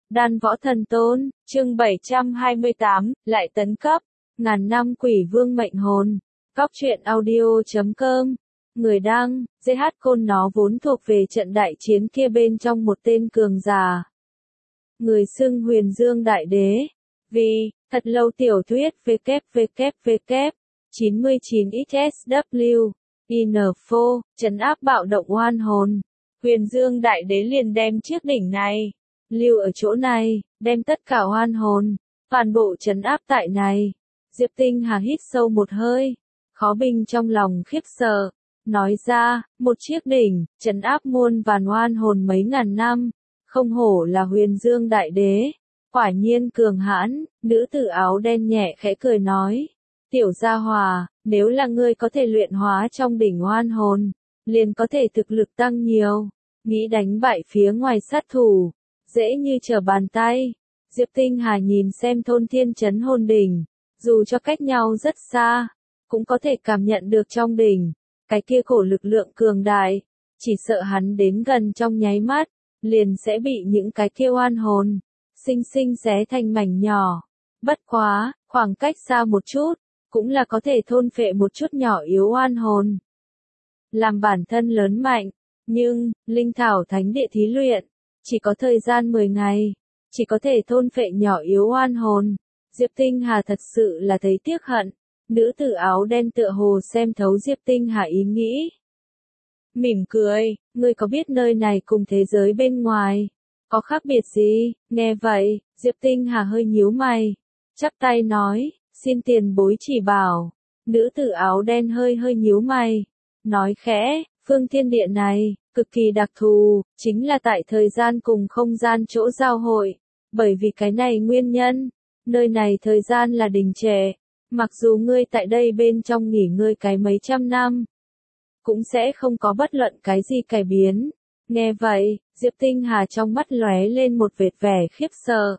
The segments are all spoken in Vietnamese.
Đan Võ Thần Tôn, chương 728, lại tấn cấp, ngàn năm quỷ vương mệnh hồn. Góc truyện audio.com. Người đăng, GH Côn nó vốn thuộc về trận đại chiến kia bên trong một tên cường giả. Người xưng Huyền Dương Đại Đế. Vì, thật lâu tiểu thuyết www 99XSW, info, trấn áp bạo động oan hồn. Huyền Dương Đại Đế liền đem chiếc đỉnh này lưu ở chỗ này, đem tất cả oan hồn, toàn bộ trấn áp tại này. Diệp Tinh Hà hít sâu một hơi, khó bình trong lòng khiếp sợ, nói ra, một chiếc đỉnh, trấn áp muôn vàn oan hồn mấy ngàn năm, không hổ là Huyền Dương Đại Đế, quả nhiên cường hãn. Nữ tử áo đen nhẹ khẽ cười nói, tiểu gia hòa, nếu là ngươi có thể luyện hóa trong đỉnh oan hồn, liền có thể thực lực tăng nhiều, nghĩ đánh bại phía ngoài sát thủ, dễ như trở bàn tay. Diệp Tinh Hà nhìn xem thôn thiên trấn hồn đỉnh, dù cho cách nhau rất xa, cũng có thể cảm nhận được trong đỉnh, cái kia cổ lực lượng cường đại, chỉ sợ hắn đến gần trong nháy mắt, liền sẽ bị những cái kia oan hồn, sinh sinh xé thành mảnh nhỏ. Bất quá, khoảng cách xa một chút, cũng là có thể thôn phệ một chút nhỏ yếu oan hồn, làm bản thân lớn mạnh. Nhưng, linh thảo thánh địa thí luyện, chỉ có thời gian 10 ngày, chỉ có thể thôn phệ nhỏ yếu oan hồn. Diệp Tinh Hà thật sự là thấy tiếc hận. Nữ tử áo đen tựa hồ xem thấu Diệp Tinh Hà ý nghĩ, mỉm cười, ngươi có biết nơi này cùng thế giới bên ngoài có khác biệt gì? Nghe vậy, Diệp Tinh Hà hơi nhíu mày, chắp tay nói, xin tiền bối chỉ bảo. Nữ tử áo đen hơi nhíu mày, nói khẽ, phương thiên địa này, cực kỳ đặc thù, chính là tại thời gian cùng không gian chỗ giao hội. Bởi vì cái này nguyên nhân, nơi này thời gian là đình trệ, mặc dù ngươi tại đây bên trong nghỉ ngơi cái mấy trăm năm, cũng sẽ không có bất luận cái gì cải biến. Nghe vậy, Diệp Tinh Hà trong mắt lóe lên một vệt vẻ khiếp sợ.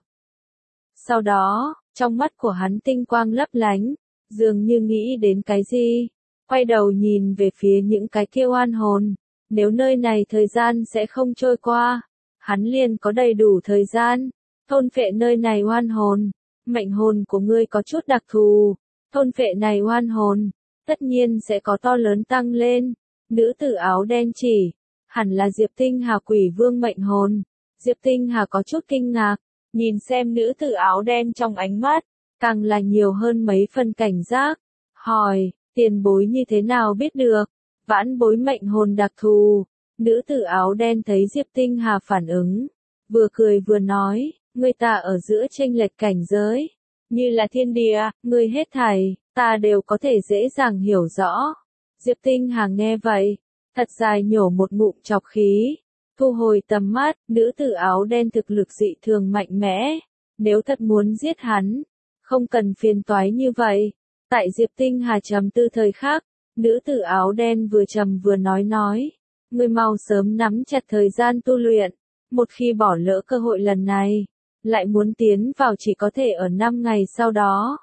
Sau đó, trong mắt của hắn tinh quang lấp lánh, dường như nghĩ đến cái gì, quay đầu nhìn về phía những cái kia oan hồn. Nếu nơi này thời gian sẽ không trôi qua, hắn liền có đầy đủ thời gian thôn phệ nơi này oan hồn. Mệnh hồn của ngươi có chút đặc thù, thôn phệ này oan hồn, tất nhiên sẽ có to lớn tăng lên. Nữ tử áo đen chỉ, hẳn là Diệp Tinh Hà quỷ vương mệnh hồn. Diệp Tinh Hà có chút kinh ngạc, nhìn xem nữ tử áo đen trong ánh mắt, càng là nhiều hơn mấy phần cảnh giác, hỏi, tiền bối như thế nào biết được, vãn bối mệnh hồn đặc thù. Nữ tử áo đen thấy Diệp Tinh Hà phản ứng, vừa cười vừa nói, người ta ở giữa chênh lệch cảnh giới, như là thiên địa, người hết thảy, ta đều có thể dễ dàng hiểu rõ. Diệp Tinh Hà nghe vậy, thật dài nhổ một ngụm chọc khí, thu hồi tầm mắt. Nữ tử áo đen thực lực dị thường mạnh mẽ, nếu thật muốn giết hắn, không cần phiền toái như vậy. Tại Diệp Tinh Hà trầm tư thời khắc, nữ tử áo đen vừa trầm vừa nói, ngươi mau sớm nắm chặt thời gian tu luyện, một khi bỏ lỡ cơ hội lần này, lại muốn tiến vào chỉ có thể ở 5 ngày sau đó.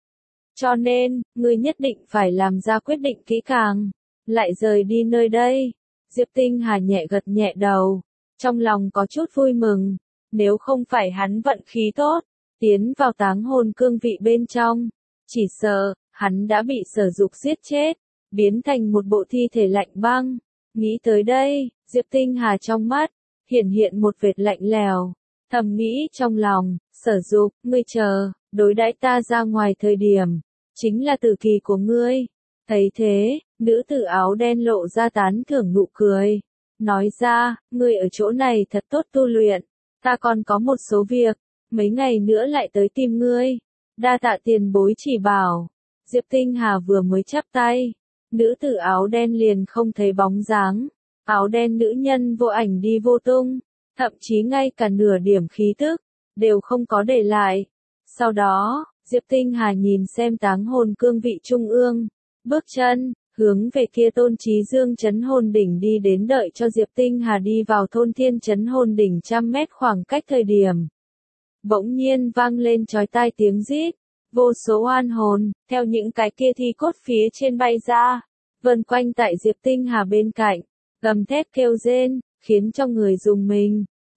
Cho nên, ngươi nhất định phải làm ra quyết định kỹ càng, lại rời đi nơi đây. Diệp Tinh Hà nhẹ gật nhẹ đầu, trong lòng có chút vui mừng, nếu không phải hắn vận khí tốt, tiến vào táng hồn cương vị bên trong, chỉ sợ, hắn đã bị Sở Dục giết chết, biến thành một bộ thi thể lạnh băng. Nghĩ tới đây, Diệp Tinh Hà trong mắt hiện một vệt lạnh lẽo, thầm nghĩ trong lòng, Sở Dục, ngươi chờ, đối đãi ta ra ngoài thời điểm, chính là tử kỳ của ngươi. Thấy thế, nữ tử áo đen lộ ra tán thưởng nụ cười, nói ra, ngươi ở chỗ này thật tốt tu luyện, ta còn có một số việc, mấy ngày nữa lại tới tìm ngươi. Đa tạ tiền bối chỉ bảo. Diệp Tinh Hà vừa mới chắp tay, nữ tử áo đen liền không thấy bóng dáng, áo đen nữ nhân vô ảnh đi vô tung, thậm chí ngay cả nửa điểm khí tức đều không có để lại. Sau đó, Diệp Tinh Hà nhìn xem táng hồn cương vị trung ương, bước chân hướng về kia tôn trí dương trấn hồn đỉnh đi đến. Đợi cho Diệp Tinh Hà đi vào thôn thiên trấn hồn đỉnh 100 mét khoảng cách thời điểm, bỗng nhiên vang lên chói tai tiếng rít, vô số oan hồn theo những cái kia thi cốt phía trên bay ra, vần quanh tại Diệp Tinh Hà bên cạnh, gầm thét kêu rên, khiến cho người dùng mình.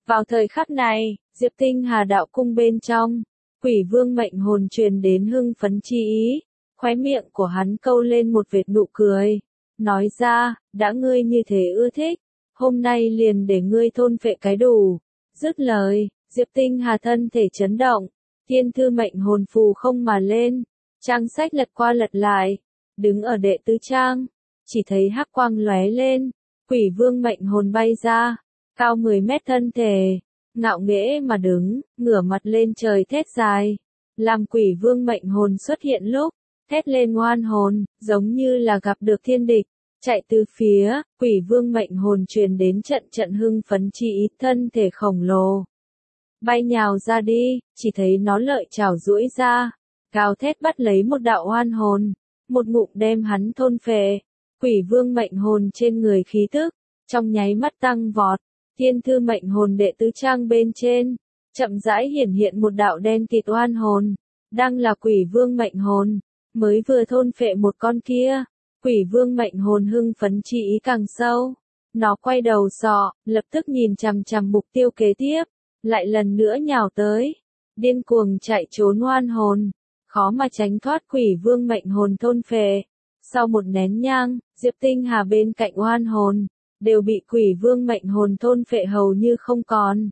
Vào thời khắc này, Diệp Tinh Hà đạo cung bên trong, Quỷ Vương mệnh hồn truyền đến hưng phấn chi ý, khóe miệng của hắn câu lên một vệt nụ cười, nói ra, đã ngươi như thế ưa thích, hôm nay liền để ngươi thôn phệ cái đủ. Dứt lời, Diệp Tinh Hà thân thể chấn động, thiên thư mệnh hồn phù không mà lên, trang sách lật qua lật lại, đứng ở đệ tứ trang, chỉ thấy hắc quang lóe lên, Quỷ Vương mệnh hồn bay ra, cao 10 mét thân thể, ngạo nghễ mà đứng, ngửa mặt lên trời thét dài, làm Quỷ Vương mệnh hồn xuất hiện lúc, thét lên oan hồn, giống như là gặp được thiên địch, chạy từ phía, Quỷ Vương mệnh hồn truyền đến trận trận hưng phấn chi ý, thân thể khổng lồ. Bay nhào ra đi, chỉ thấy nó lợi chảo duỗi ra, gào thét bắt lấy một đạo oan hồn, một ngụm đem hắn thôn phệ. Quỷ Vương mệnh hồn trên người khí tức, trong nháy mắt tăng vọt, thiên thư mệnh hồn đệ tứ trang bên trên, chậm rãi hiển hiện một đạo đen kịt oan hồn, đang là Quỷ Vương mệnh hồn, mới vừa thôn phệ một con kia. Quỷ Vương mệnh hồn hưng phấn chi ý càng sâu, nó quay đầu sọ, lập tức nhìn chằm chằm mục tiêu kế tiếp, lại lần nữa nhào tới, điên cuồng chạy trốn oan hồn, khó mà tránh thoát Quỷ Vương mệnh hồn thôn phệ. Sau một nén nhang, Diệp Tinh Hà bên cạnh oan hồn, đều bị Quỷ Vương mệnh hồn thôn phệ hầu như không còn.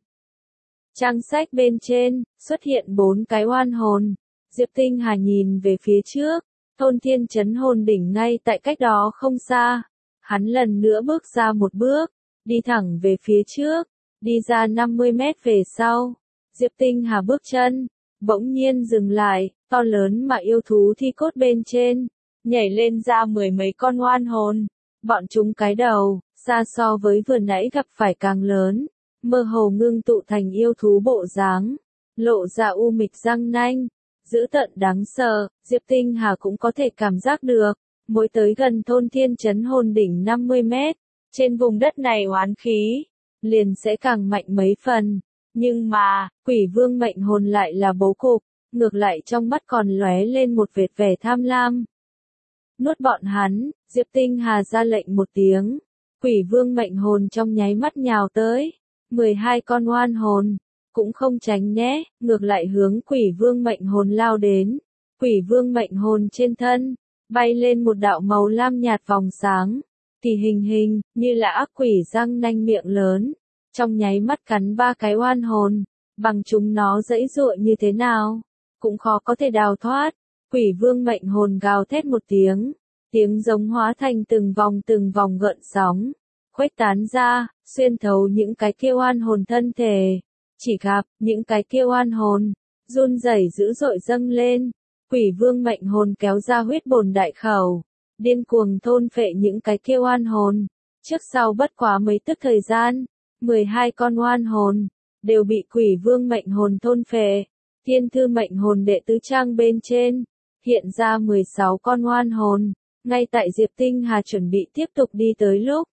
Trang sách bên trên, xuất hiện 4 cái oan hồn, Diệp Tinh Hà nhìn về phía trước, Thôn Thiên Chấn Hồn đỉnh ngay tại cách đó không xa. Hắn lần nữa bước ra một bước, đi thẳng về phía trước, đi ra 50 mét về sau. Diệp Tinh Hà bước chân, bỗng nhiên dừng lại, to lớn mà yêu thú thi cốt bên trên, nhảy lên ra 10 mấy con oan hồn. Bọn chúng cái đầu, xa so với vừa nãy gặp phải càng lớn, mơ hồ ngưng tụ thành yêu thú bộ dáng, lộ ra u mịch răng nanh. Dữ tợn đáng sợ, Diệp Tinh Hà cũng có thể cảm giác được, mỗi tới gần Thôn Thiên Chấn Hồn đỉnh 50 mét, trên vùng đất này oán khí, liền sẽ càng mạnh mấy phần. Nhưng mà, Quỷ Vương mệnh hồn lại là bố cục, ngược lại trong mắt còn lóe lên một vệt vẻ tham lam. Nuốt bọn hắn, Diệp Tinh Hà ra lệnh một tiếng, Quỷ Vương mệnh hồn trong nháy mắt nhào tới, 12 con oan hồn. Cũng không tránh né, ngược lại hướng Quỷ Vương mệnh hồn lao đến. Quỷ Vương mệnh hồn trên thân, bay lên một đạo màu lam nhạt vòng sáng, kỳ hình, như là ác quỷ răng nanh miệng lớn, trong nháy mắt cắn 3 cái oan hồn, bằng chúng nó giãy giụa như thế nào, cũng khó có thể đào thoát. Quỷ Vương mệnh hồn gào thét một tiếng giống hóa thành từng vòng gợn sóng, khuếch tán ra, xuyên thấu những cái kia oan hồn thân thể. Chỉ gặp, những cái kia oan hồn, run rẩy dữ dội dâng lên, Quỷ Vương mệnh hồn kéo ra huyết bồn đại khẩu, điên cuồng thôn phệ những cái kia oan hồn. Trước sau bất quá mấy tức thời gian, 12 con oan hồn, đều bị Quỷ Vương mệnh hồn thôn phệ. Thiên thư mệnh hồn đệ tứ trang bên trên, hiện ra 16 con oan hồn, ngay tại Diệp Tinh Hà chuẩn bị tiếp tục đi tới lúc.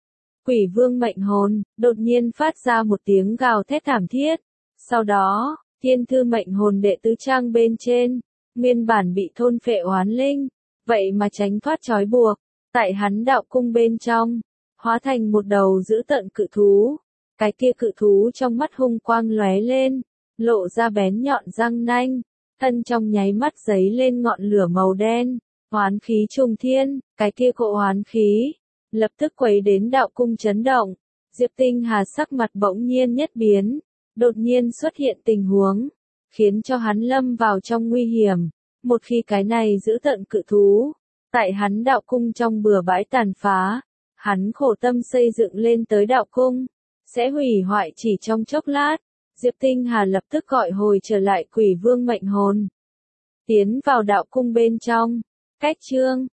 Quỷ Vương mệnh hồn, đột nhiên phát ra một tiếng gào thét thảm thiết. Sau đó, thiên thư mệnh hồn đệ tứ trang bên trên, nguyên bản bị thôn phệ oán linh, vậy mà tránh thoát trói buộc, tại hắn đạo cung bên trong, hóa thành một đầu dữ tợn cự thú. Cái kia cự thú trong mắt hung quang lóe lên, lộ ra bén nhọn răng nanh, thân trong nháy mắt giấy lên ngọn lửa màu đen, oán khí trùng thiên, cái kia cỗ oán khí lập tức quấy đến đạo cung chấn động. Diệp Tinh Hà sắc mặt bỗng nhiên nhất biến, đột nhiên xuất hiện tình huống, khiến cho hắn lâm vào trong nguy hiểm. Một khi cái này giữ tận cự thú, tại hắn đạo cung trong bừa bãi tàn phá, hắn khổ tâm xây dựng lên tới đạo cung, sẽ hủy hoại chỉ trong chốc lát. Diệp Tinh Hà lập tức gọi hồi trở lại Quỷ Vương mệnh hồn, tiến vào đạo cung bên trong. Cách chương